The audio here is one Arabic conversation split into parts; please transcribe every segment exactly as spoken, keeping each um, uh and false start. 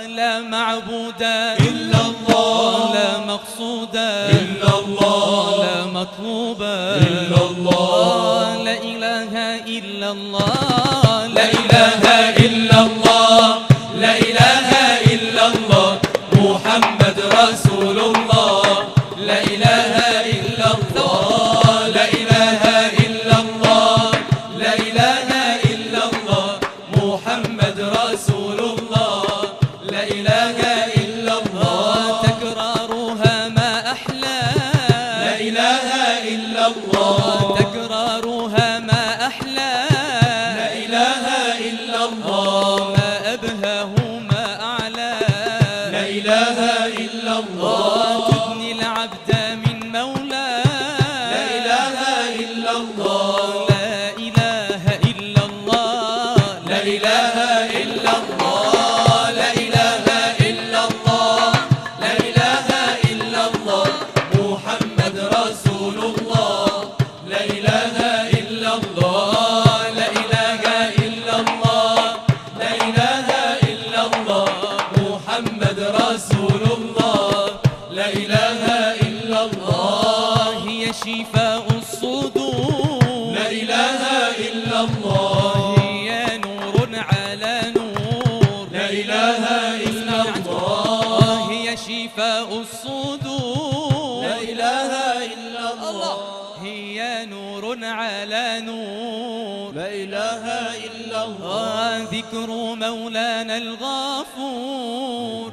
لا معبود إلا الله، لا مقصود إلا الله، لا مطلوب إلا الله، لا إله إلا الله، لا إله إلا الله، لا إله إلا الله، محمد رسول الله. لا إله إلا الله، لا إله إلا الله، لا إله إلا الله، محمد رسول الله. لا إله إلا الله، تكرارها ما أحلى، لا إله إلا الله، تكرارها ما أحلى، لا إله إلا الله، ما أبهاه ما أعلى، لا إله إلا الله، تدني العبد من مولاه، لا إله إلا الله، لا إله إلا الله، لا إله إلا الله، لا إله إلا الله، لا إله إلا الله، محمد رسول الله. لا إله إلا الله، لا إله إلا الله، لا إله إلا الله، محمد رسول الله. لا إله إلا الله، هي شفاء الصدور، لا إله إلا الله، هي نور على نور، لا إله إلا الله، هي شفاء الصدور، لا إله إلا الله، هي نور على نور، لا إله إلا الله، ذكر مولانا الغفور،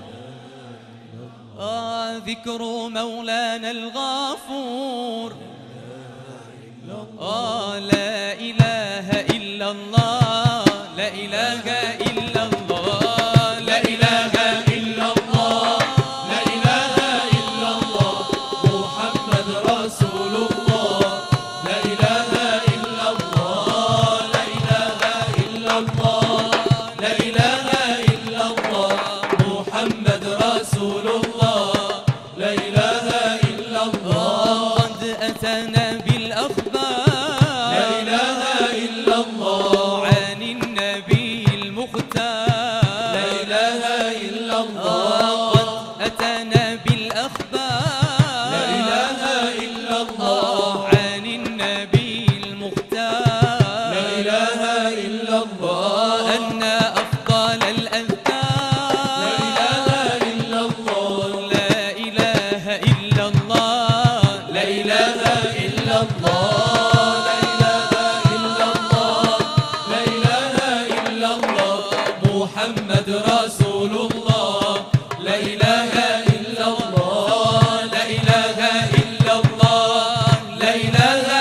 آه ذكر مولانا الغفور، آه لا إله إلا الله، لا إله إلا الله، لا إله إلا الله، لا إله إلا الله، محمد رسول الله. لا إله إلا الله، لا إله إلا الله، لا إله إلا الله، محمد رسول الله. لا إله إلا الله، قد أتانا بالأخبار، لا إله إلا الله، عن النبي المختار، لا إله إلا الله، قد أتانا بالأخبار، لا إله إلا الله، عن النبي المختار، لا إله إلا الله، أن أفضل الأذكار، لا إله إلا الله، لا إله إلا الله، لا إله إلا الله، لا إله إلا الله، لا إله إلا الله، محمد رسول الله. لا إله إلا الله، لا إله إلا الله، لا إله